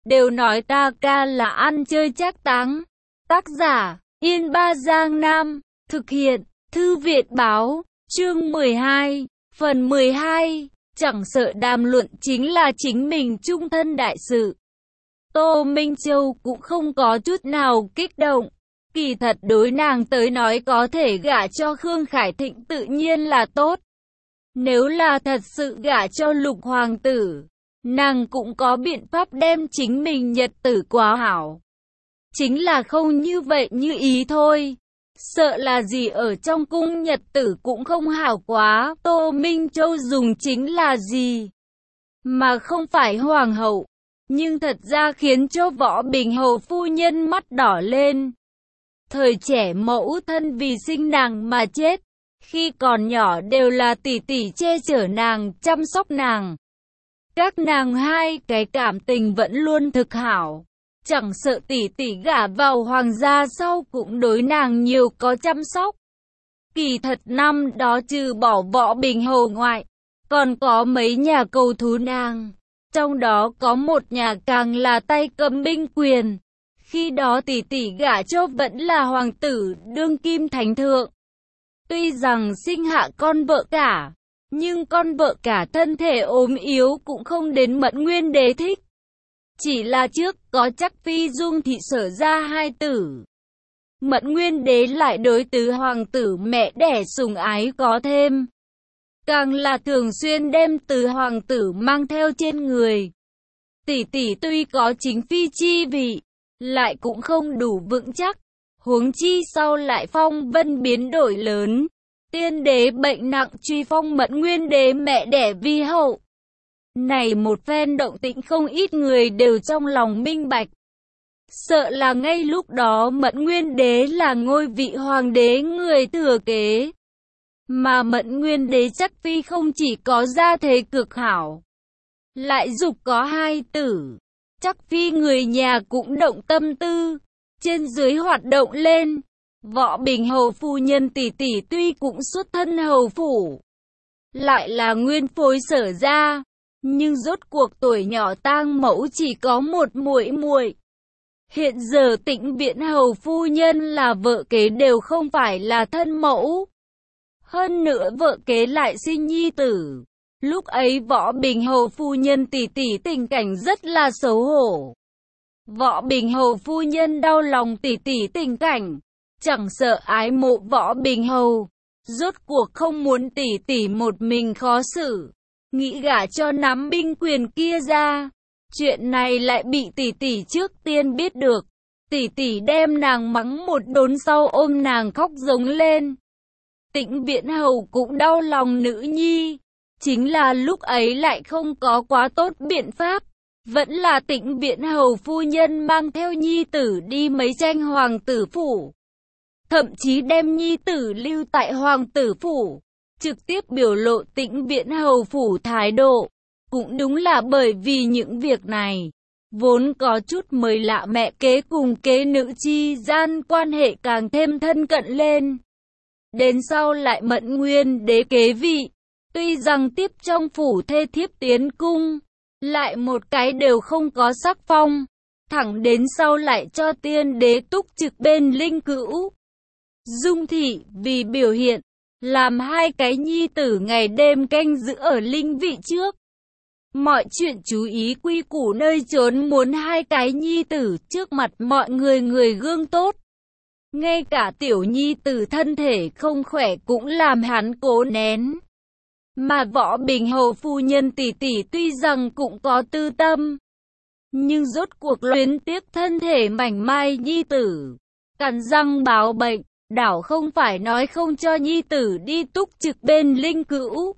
đều nói ta ca là ăn chơi trác táng. Tác giả, Yên Ba Giang Nam, thực hiện, Thư viện báo, chương 12, phần 12, chẳng sợ đàm luận chính là chính mình chung thân đại sự. Tô Minh Châu cũng không có chút nào kích động. Kỳ thật đối nàng tới nói có thể gả cho Khương Khải Thịnh tự nhiên là tốt. Nếu là thật sự gả cho Lục Hoàng tử, nàng cũng có biện pháp đem chính mình nhật tử quá hảo. Chính là không như vậy như ý thôi. Sợ là gì ở trong cung nhật tử cũng không hảo quá. Tô Minh Châu dùng chính là gì? Mà không phải hoàng hậu. Nhưng thật ra khiến cho Võ Bình Hầu phu nhân mắt đỏ lên. Thời trẻ mẫu thân vì sinh nàng mà chết. Khi còn nhỏ đều là tỷ tỷ che chở nàng, chăm sóc nàng. Các nàng hai cái cảm tình vẫn luôn thực hảo. Chẳng sợ tỷ tỷ gả vào hoàng gia sau cũng đối nàng nhiều có chăm sóc. Kỳ thật năm đó trừ bỏ Võ Bình Hầu ngoại, còn có mấy nhà cầu thú nàng. Trong đó có một nhà càng là tay cầm binh quyền. Khi đó tỷ tỷ gả cho vẫn là hoàng tử đương kim thánh thượng. Tuy rằng sinh hạ con vợ cả, nhưng con vợ cả thân thể ốm yếu cũng không đến Mẫn Nguyên Đế thích. Chỉ là trước có chắc Phi Dung thị sở ra hai tử. Mẫn Nguyên Đế lại đối tứ hoàng tử mẹ đẻ sủng ái có thêm. Càng là thường xuyên đem tứ hoàng tử mang theo trên người. Tỷ tỷ tuy có chính phi chi vị, lại cũng không đủ vững chắc. Huống chi sau lại phong vân biến đổi lớn. Tiên đế bệnh nặng truy phong Mẫn Nguyên Đế mẹ đẻ vi hậu. Này một phen động tĩnh không ít người đều trong lòng minh bạch. Sợ là ngay lúc đó Mẫn Nguyên Đế là ngôi vị hoàng đế người thừa kế. Mà Mẫn Nguyên Đế chắc phi không chỉ có gia thế cực hảo, lại dục có hai tử. Chắc phi người nhà cũng động tâm tư, trên dưới hoạt động lên. Võ Bình Hầu phu nhân tỷ tỷ tuy cũng xuất thân hầu phủ, lại là nguyên phối sở ra, nhưng rốt cuộc tuổi nhỏ tang mẫu chỉ có một muội muội. Hiện giờ Tĩnh Viễn Hầu phu nhân là vợ kế đều không phải là thân mẫu. Hơn nữa vợ kế lại sinh nhi tử. Lúc ấy Võ Bình Hầu phu nhân tỷ tỷ tình cảnh rất là xấu hổ. Võ Bình Hầu phu nhân đau lòng tỷ tỷ tình cảnh, chẳng sợ ái mộ Võ Bình Hầu, rốt cuộc không muốn tỷ tỷ một mình khó xử, nghĩ gả cho nắm binh quyền kia ra. Chuyện này lại bị tỷ tỷ trước tiên biết được. Tỷ tỷ đem nàng mắng một đốn sau ôm nàng khóc giống lên. Tĩnh Viễn Hầu cũng đau lòng nữ nhi, chính là lúc ấy lại không có quá tốt biện pháp. Vẫn là Tĩnh Viễn Hầu phu nhân mang theo nhi tử đi mấy tranh hoàng tử phủ. Thậm chí đem nhi tử lưu tại hoàng tử phủ, trực tiếp biểu lộ Tĩnh Viễn Hầu phủ thái độ. Cũng đúng là bởi vì những việc này, vốn có chút mới lạ mẹ kế cùng kế nữ chi gian quan hệ càng thêm thân cận lên. Đến sau lại Mẫn Nguyên Đế kế vị, tuy rằng tiếp trong phủ thê thiếp tiến cung, lại một cái đều không có sắc phong, thẳng đến sau lại cho tiên đế túc trực bên linh cữu. Dung thị vì biểu hiện, làm hai cái nhi tử ngày đêm canh giữ ở linh vị trước. Mọi chuyện chú ý quy củ nơi trốn, muốn hai cái nhi tử trước mặt mọi người người gương tốt. Ngay cả tiểu nhi tử thân thể không khỏe cũng làm hắn cố nén. Mà Võ Bình Hầu phu nhân tỷ tỷ tuy rằng cũng có tư tâm, nhưng rốt cuộc luyến tiếc thân thể mảnh mai nhi tử, cắn răng báo bệnh, đảo không phải nói không cho nhi tử đi túc trực bên linh cữu.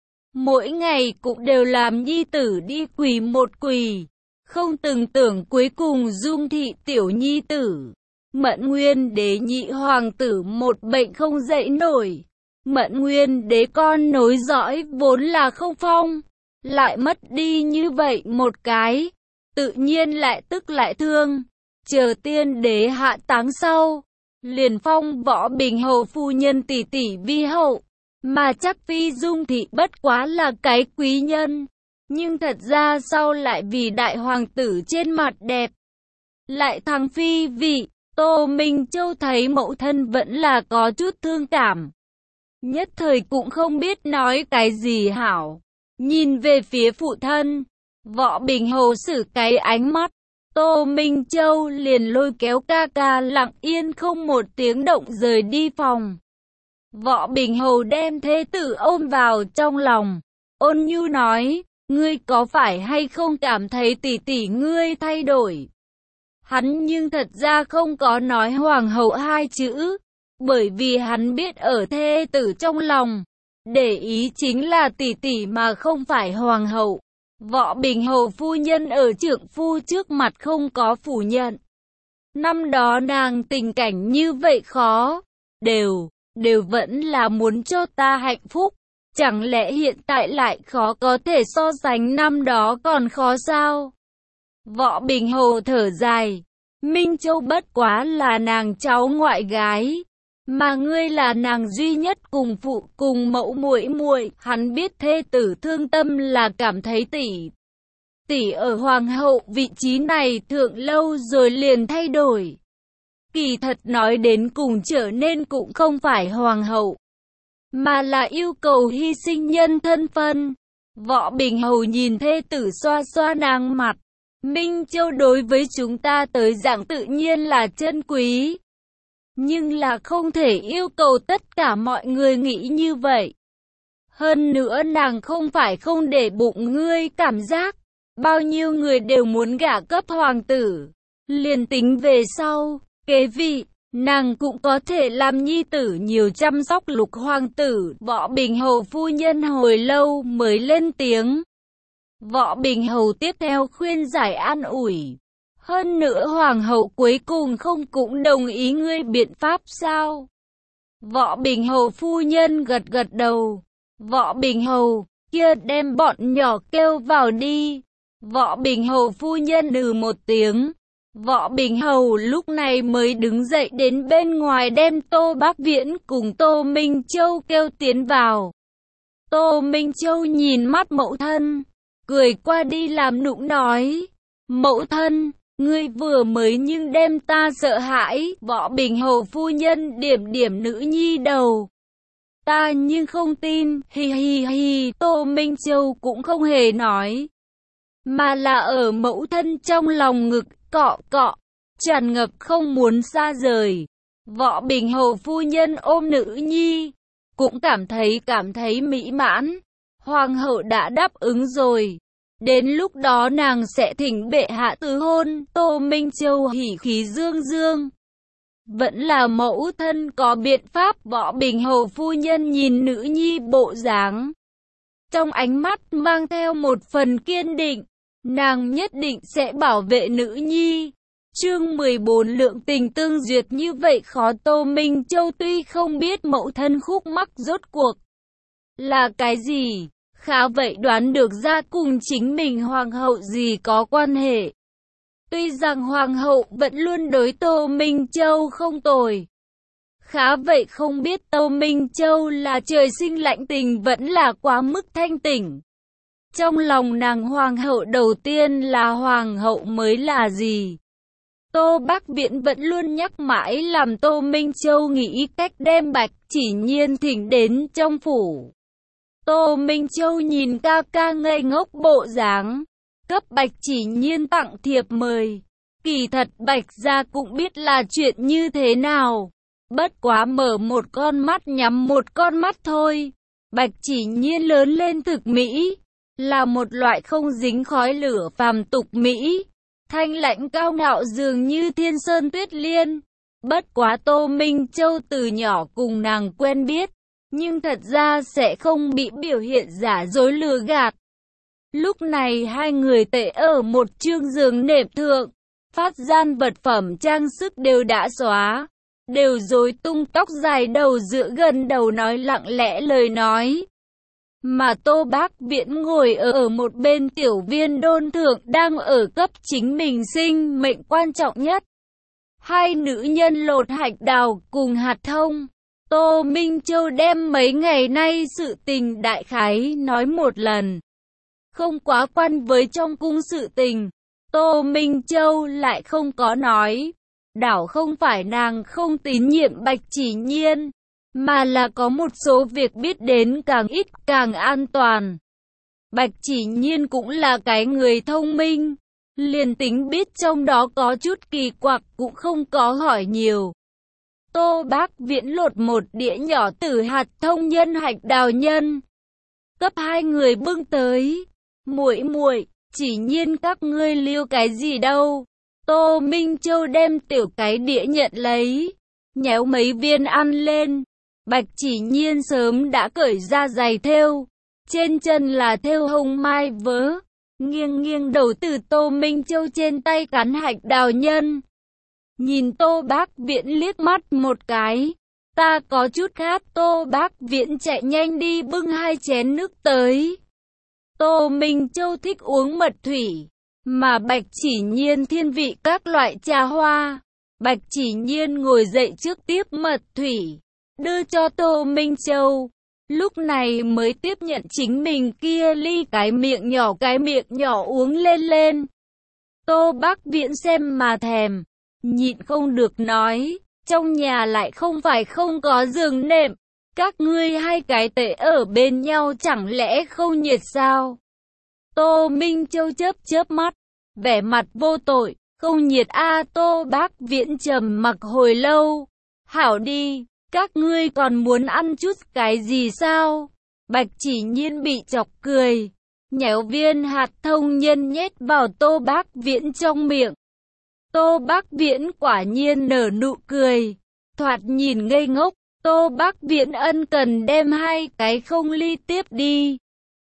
Mỗi ngày cũng đều làm nhi tử đi quỳ một quỳ, không từng tưởng cuối cùng Dung thị tiểu nhi tử, Mẫn Nguyên Đế nhị hoàng tử một bệnh không dậy nổi. Mẫn Nguyên Đế con nối dõi vốn là không phong, lại mất đi như vậy một cái, tự nhiên lại tức lại thương. Chờ tiên đế hạ táng sau, liền phong Võ Bình Hầu phu nhân tỷ tỷ vi hậu. Mà chắc Phi Dung thị bất quá là cái quý nhân, Nhưng thật ra sau lại vì đại hoàng tử trên mặt đẹp, lại thắng phi vị. Tô Minh Châu thấy mẫu thân vẫn là có chút thương cảm, nhất thời cũng không biết nói cái gì hảo. Nhìn về phía phụ thân, Võ Bình Hầu sử cái ánh mắt, Tô Minh Châu liền lôi kéo ca ca lặng yên không một tiếng động rời đi phòng. Võ Bình Hầu đem thế tử ôm vào trong lòng, ôn nhu nói, ngươi có phải hay không cảm thấy tỷ tỷ ngươi thay đổi? Hắn nhưng thật ra không có nói hoàng hậu hai chữ, bởi vì hắn biết ở thê tử trong lòng, để ý chính là tỷ tỷ mà không phải hoàng hậu. Võ Bình Hầu phu nhân ở trượng phu trước mặt không có phủ nhận. Năm đó nàng tình cảnh như vậy khó, đều vẫn là muốn cho ta hạnh phúc. Chẳng lẽ hiện tại lại khó có thể so sánh năm đó còn khó sao? Võ Bình Hầu thở dài, Minh Châu bất quá là nàng cháu ngoại gái, mà ngươi là nàng duy nhất cùng phụ cùng mẫu muội muội. Hắn biết thê tử thương tâm là cảm thấy tỷ ở hoàng hậu vị trí này thượng lâu rồi liền thay đổi. Kỳ thật nói đến cùng trở nên cũng không phải hoàng hậu, mà là yêu cầu hy sinh nhân thân phân. Võ Bình Hầu nhìn thê tử xoa xoa nàng mặt, Minh Châu đối với chúng ta tới dạng tự nhiên là chân quý, nhưng là không thể yêu cầu tất cả mọi người nghĩ như vậy. Hơn nữa nàng không phải không để bụng ngươi cảm giác, bao nhiêu người đều muốn gả cấp hoàng tử, liền tính về sau, kế vị, nàng cũng có thể làm nhi tử nhiều chăm sóc lục hoàng tử. Võ Bình Hầu phu nhân hồi lâu mới lên tiếng. Võ Bình Hầu tiếp theo khuyên giải an ủi. Hơn nữa hoàng hậu cuối cùng không cũng đồng ý ngươi biện pháp sao? Võ Bình Hầu phu nhân gật gật đầu. Võ Bình Hầu, kia đem bọn nhỏ kêu vào đi. Võ Bình Hầu phu nhân một tiếng. Võ Bình Hầu lúc này mới đứng dậy đến bên ngoài đem Tô Bác Viễn cùng Tô Minh Châu kêu tiến vào. Tô Minh Châu nhìn mắt mẫu thân, cười qua đi làm nũng nói, mẫu thân, ngươi vừa mới nhưng đem ta sợ hãi. Võ Bình Hầu phu nhân điểm điểm nữ nhi đầu. Ta nhưng không tin, hi hi hi. Tô Minh Châu cũng không hề nói, mà là ở mẫu thân trong lòng ngực cọ cọ, tràn ngập không muốn xa rời. Võ Bình Hầu phu nhân ôm nữ nhi, cũng cảm thấy mỹ mãn. Hoàng hậu đã đáp ứng rồi, đến lúc đó nàng sẽ thỉnh bệ hạ tứ hôn. Tô Minh Châu hỉ khí dương dương, vẫn là mẫu thân có biện pháp. Võ Bình Hầu phu nhân nhìn nữ nhi bộ dáng, trong ánh mắt mang theo một phần kiên định, nàng nhất định sẽ bảo vệ nữ nhi. Chương 14 lượng tình tương duyệt như vậy khó. Tô Minh Châu tuy không biết mẫu thân khúc mắc rốt cuộc là cái gì, khá vậy đoán được ra cùng chính mình hoàng hậu gì có quan hệ. Tuy rằng hoàng hậu vẫn luôn đối Tô Minh Châu không tồi, khá vậy không biết Tô Minh Châu là trời sinh lạnh tình vẫn là quá mức thanh tỉnh. Trong lòng nàng hoàng hậu đầu tiên là hoàng hậu mới là gì. Tô Bác Viễn vẫn luôn nhắc mãi làm Tô Minh Châu nghĩ cách đem Bạch Chỉ Nhiên thỉnh đến trong phủ. Tô Minh Châu nhìn ca ca ngây ngốc bộ dáng, cấp Bạch Chỉ Nhiên tặng thiệp mời. Kỳ thật Bạch gia cũng biết là chuyện như thế nào, bất quá mở một con mắt nhắm một con mắt thôi. Bạch Chỉ Nhiên lớn lên thực mỹ, là một loại không dính khói lửa phàm tục mỹ, thanh lãnh cao ngạo dường như thiên sơn tuyết liên. Bất quá Tô Minh Châu từ nhỏ cùng nàng quen biết, nhưng thật ra sẽ không bị biểu hiện giả dối lừa gạt. Lúc này hai người tệ ở một chương giường nệm thượng, phát gian vật phẩm trang sức đều đã xóa, đều rối tung tóc dài đầu dựa gần đầu nói lặng lẽ lời nói. Mà Tô Bác Viễn ngồi ở một bên tiểu viên đôn thượng đang ở cấp chính mình sinh mệnh quan trọng nhất. Hai nữ nhân lột hạch đào cùng hạt thông. Tô Minh Châu đem mấy ngày nay sự tình đại khái nói một lần. không quá quan với trong cung sự tình. Tô Minh Châu lại không có nói. Đảo không phải nàng không tín nhiệm Bạch Chỉ Nhiên, mà là có một số việc biết đến càng ít càng an toàn. Bạch Chỉ Nhiên cũng là cái người thông minh, liền tính biết trong đó có chút kỳ quặc cũng không có hỏi nhiều. Tô Bác Viễn lột một đĩa nhỏ tử hạt thông nhân hạch đào nhân, cấp hai người bưng tới. Muội muội, Chỉ Nhiên các ngươi lưu cái gì đâu? Tô Minh Châu đem tiểu cái đĩa nhận lấy, nhéo mấy viên ăn lên. Bạch Chỉ Nhiên sớm đã cởi ra giày thêu, trên chân là thêu hồng mai vớ, nghiêng nghiêng đầu từ Tô Minh Châu trên tay cắn hạch đào nhân. Nhìn Tô Bác Viễn liếc mắt một cái, ta có chút khát. Tô Bác Viễn chạy nhanh đi bưng hai chén nước tới. Tô Minh Châu thích uống mật thủy, mà Bạch Chỉ Nhiên thiên vị các loại trà hoa. Bạch Chỉ Nhiên ngồi dậy trước tiếp mật thủy, đưa cho Tô Minh Châu. Lúc này mới tiếp nhận chính mình kia ly cái miệng nhỏ uống lên lên. Tô Bác Viễn xem mà thèm, nhịn không được nói, trong nhà lại không phải không có giường nệm, các ngươi hai cái tệ ở bên nhau chẳng lẽ không nhiệt sao? Tô Minh Châu chớp chớp mắt, vẻ mặt vô tội, không nhiệt a. Tô Bác Viễn trầm mặc hồi lâu, hảo đi, các ngươi còn muốn ăn chút cái gì sao? Bạch Chỉ Nhiên bị chọc cười, nhéo viên hạt thông nhân nhét vào Tô Bác Viễn trong miệng. Tô Bác Viễn quả nhiên nở nụ cười, thoạt nhìn ngây ngốc. Tô Bác Viễn ân cần đem hai cái không ly tiếp đi,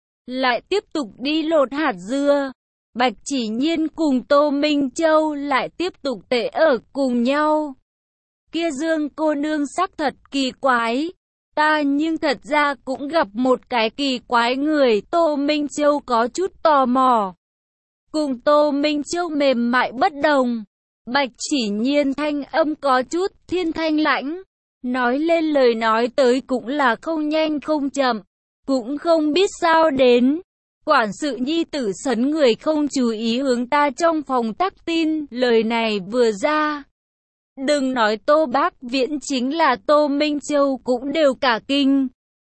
lại tiếp tục đi lột hạt dưa. Bạch Chỉ Nhiên cùng Tô Minh Châu lại tiếp tục tệ ở cùng nhau. Kia Dương cô nương sắc thật kỳ quái, ta nhưng thật ra cũng gặp một cái kỳ quái người. Tô Minh Châu có chút tò mò. Cùng Tô Minh Châu mềm mại bất đồng, Bạch Chỉ Nhiên thanh âm có chút thiên thanh lãnh, nói lên lời nói tới cũng là không nhanh không chậm, cũng không biết sao đến. Quản sự nhi tử sấn người không chú ý hướng ta trong phòng tắc tin. Lời này vừa ra, đừng nói Tô Bác Viễn, chính là Tô Minh Châu cũng đều cả kinh.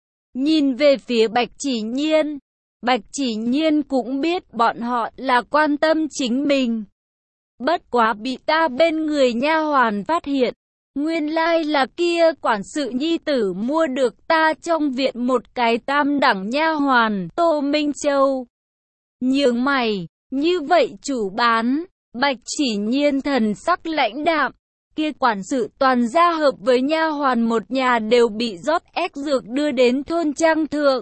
Nhìn về phía Bạch Chỉ Nhiên, Bạch Chỉ Nhiên cũng biết bọn họ là quan tâm chính mình. Bất quá bị ta bên người nha hoàn phát hiện, nguyên lai là kia quản sự nhi tử mua được ta trong viện một cái tam đẳng nha hoàn. Tô Minh Châu nhướng mày, như vậy chủ bán. Bạch Chỉ Nhiên thần sắc lãnh đạm, kia quản sự toàn gia hợp với nha hoàn một nhà đều bị rót ép dược đưa đến thôn trang thượng,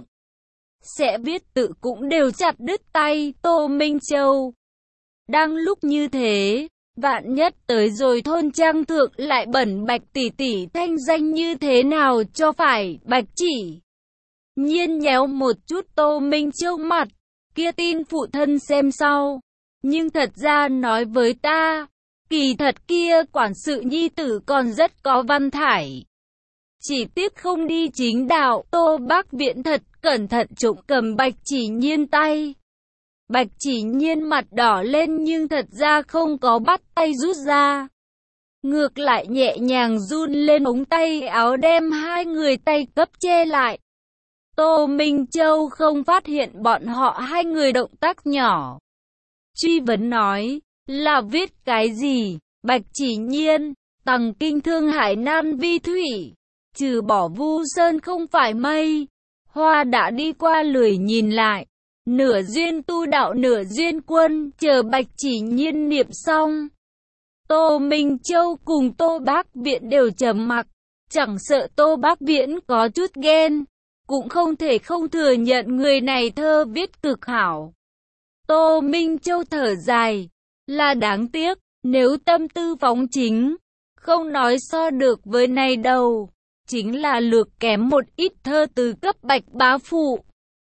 sẽ viết tự cũng đều chặt đứt tay. Tô Minh Châu đang lúc như thế, vạn nhất tới rồi thôn trang thượng lại bẩn Bạch tỷ tỷ thanh danh như thế nào cho phải. Bạch Chỉ Nhiên nhéo một chút Tô Minh Châu mặt, kia tin phụ thân xem sau, nhưng thật ra nói với ta, kỳ thật kia quản sự nhi tử còn rất có văn thải, chỉ tiếc không đi chính đạo. Tô Bác Viễn thật cẩn thận trộm cầm Bạch Chỉ Nhiên tay. Bạch Chỉ Nhiên mặt đỏ lên nhưng thật ra không có bắt tay rút ra, ngược lại nhẹ nhàng run lên ống tay áo đem hai người tay cấp che lại. Tô Minh Châu không phát hiện bọn họ hai người động tác nhỏ, truy vấn nói, là viết cái gì? Bạch Chỉ Nhiên, Tằng Kinh Thương Hải Nan Vi Thủy, trừ bỏ Vu Sơn không phải mây, hoa đã đi qua lười nhìn lại. Nửa duyên tu đạo nửa duyên quân. Chờ Bạch Chỉ Nhiên niệm xong, Tô Minh Châu cùng Tô Bác Viễn đều trầm mặc, chẳng sợ Tô Bác Viễn có chút ghen, cũng không thể không thừa nhận người này thơ viết cực hảo. Tô Minh Châu thở dài, là đáng tiếc, nếu tâm tư phóng chính, không nói so được với này đâu, chính là lược kém một ít thơ từ cấp Bạch bá phụ.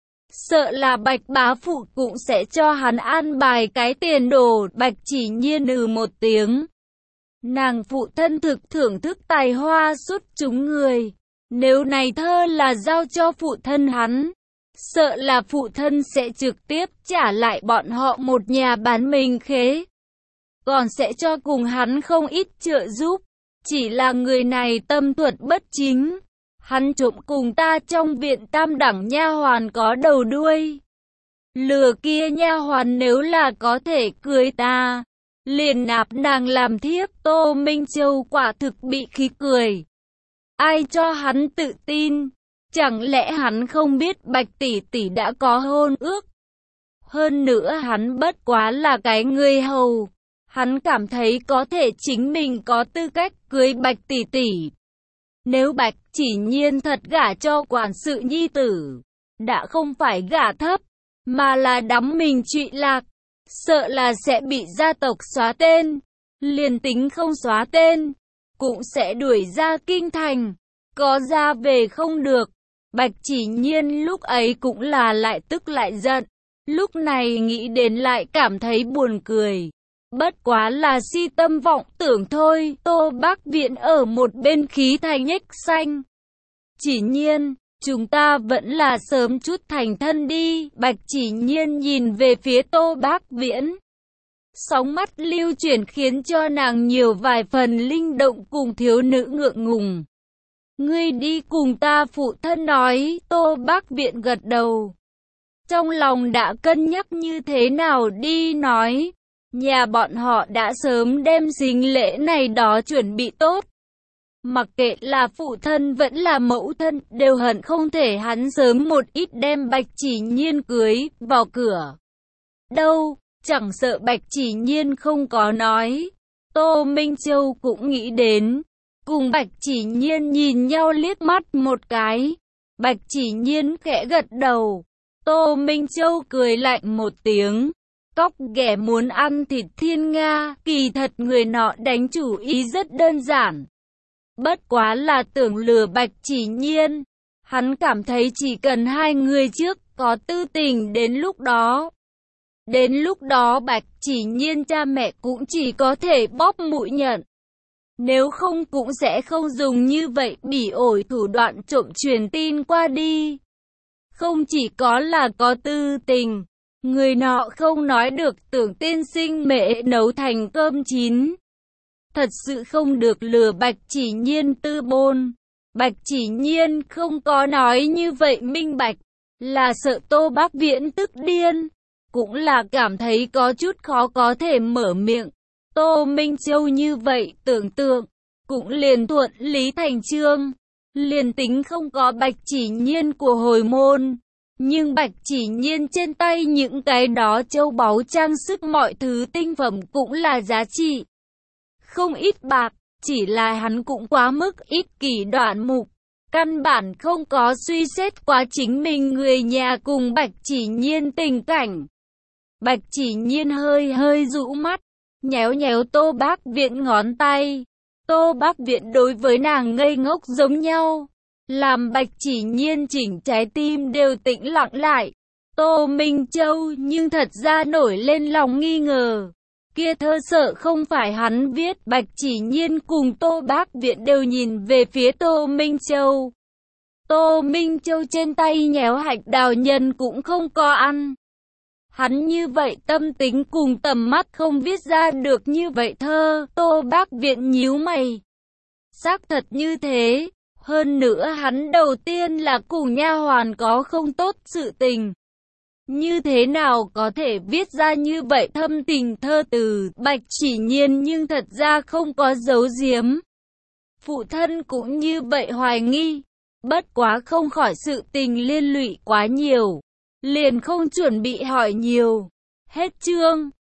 Sợ là Bạch bá phụ cũng sẽ cho hắn an bài cái tiền đồ. Bạch Chỉ Nhiên một tiếng. Nàng phụ thân thực thưởng thức tài hoa xuất chúng người. Nếu này thơ là giao cho phụ thân hắn, sợ là phụ thân sẽ trực tiếp trả lại bọn họ một nhà bán mình khế. Còn sẽ cho cùng hắn không ít trợ giúp. Chỉ là người này tâm thuật bất chính. Hắn trộm cùng ta trong viện tam đẳng nha hoàn có đầu đuôi. Lừa kia nha hoàn nếu là có thể cưới ta, liền nạp nàng làm thiếp. Tô Minh Châu quả thực bị khí cười. Ai cho hắn tự tin? Chẳng lẽ hắn không biết Bạch tỷ tỷ đã có hôn ước? Hơn nữa hắn bất quá là cái người hầu. Hắn cảm thấy có thể chính mình có tư cách cưới Bạch tỷ tỷ. Nếu Bạch Chỉ Nhiên thật gả cho quản sự nhi tử, đã không phải gả thấp, mà là đắm mình trụy lạc, sợ là sẽ bị gia tộc xóa tên. Liền tính không xóa tên, cũng sẽ đuổi ra kinh thành, có ra về không được. Bạch Chỉ Nhiên lúc ấy cũng là lại tức lại giận, lúc này nghĩ đến lại cảm thấy buồn cười. Bất quá là si tâm vọng tưởng thôi. Tô Bác Viện ở một bên khí thành nhếch xanh. Chỉ Nhiên, chúng ta vẫn là sớm chút thành thân đi. Bạch Chỉ Nhiên nhìn về phía Tô Bác Viễn. Sóng mắt lưu chuyển khiến cho nàng nhiều vài phần linh động cùng thiếu nữ ngượng ngùng. Ngươi đi cùng ta, phụ thân nói. Tô Bác Viện gật đầu. Trong lòng đã cân nhắc như thế nào đi nói. Nhà bọn họ đã sớm đem sính lễ này đó chuẩn bị tốt. Mặc kệ là phụ thân vẫn là mẫu thân, đều hận không thể hắn sớm một ít đem Bạch Chỉ Nhiên cưới vào cửa. Đâu, chẳng sợ Bạch Chỉ Nhiên không có nói. Tô Minh Châu cũng nghĩ đến. Cùng Bạch Chỉ Nhiên nhìn nhau liếc mắt một cái. Bạch Chỉ Nhiên khẽ gật đầu. Tô Minh Châu cười lạnh một tiếng. Cóc ghẻ muốn ăn thịt thiên nga, kỳ thật người nọ đánh chủ ý rất đơn giản. Bất quá là tưởng lừa Bạch Chỉ Nhiên. Hắn cảm thấy chỉ cần hai người trước có tư tình đến lúc đó. Đến lúc đó Bạch Chỉ Nhiên cha mẹ cũng chỉ có thể bóp mũi nhận. Nếu không cũng sẽ không dùng như vậy bỉ ổi thủ đoạn trộm truyền tin qua đi. Không chỉ có là có tư tình. Người nọ không nói được tưởng tiên sinh mẹ nấu thành cơm chín. Thật sự không được lừa Bạch Chỉ Nhiên tư bôn. Bạch Chỉ Nhiên không có nói như vậy minh bạch. Là sợ Tô Bác Viễn tức điên. Cũng là cảm thấy có chút khó có thể mở miệng. Tô Minh Châu như vậy tưởng tượng. Cũng liền thuận lý thành chương. Liền tính không có Bạch Chỉ Nhiên của hồi môn. Nhưng Bạch Chỉ Nhiên trên tay những cái đó châu báu trang sức mọi thứ tinh phẩm cũng là giá trị. Không ít bạc, chỉ là hắn cũng quá mức ích kỷ đoạn mục. Căn bản không có suy xét quá chính mình người nhà cùng Bạch Chỉ Nhiên tình cảnh. Bạch Chỉ Nhiên hơi rũ mắt, nhéo nhéo Tô Bác Viện ngón tay. Tô Bác Viện đối với nàng ngây ngốc giống nhau. Làm Bạch Chỉ Nhiên chỉnh trái tim đều tĩnh lặng lại. Tô Minh Châu nhưng thật ra nổi lên lòng nghi ngờ. Kia thơ sợ không phải hắn viết. Bạch Chỉ Nhiên cùng Tô Bác Viện đều nhìn về phía Tô Minh Châu. Tô Minh Châu trên tay nhéo hạch đào nhân cũng không có ăn. Hắn như vậy tâm tính cùng tầm mắt không viết ra được như vậy thơ. Tô Bác Viện nhíu mày. Xác thật như thế. Hơn nữa hắn đầu tiên là cùng nha hoàn có không tốt sự tình. Như thế nào có thể viết ra như vậy thâm tình thơ từ. Bạch Chỉ Nhiên nhưng thật ra không có giấu giếm. Phụ thân cũng như vậy hoài nghi. Bất quá không khỏi sự tình liên lụy quá nhiều. Liền không chuẩn bị hỏi nhiều. Hết chương.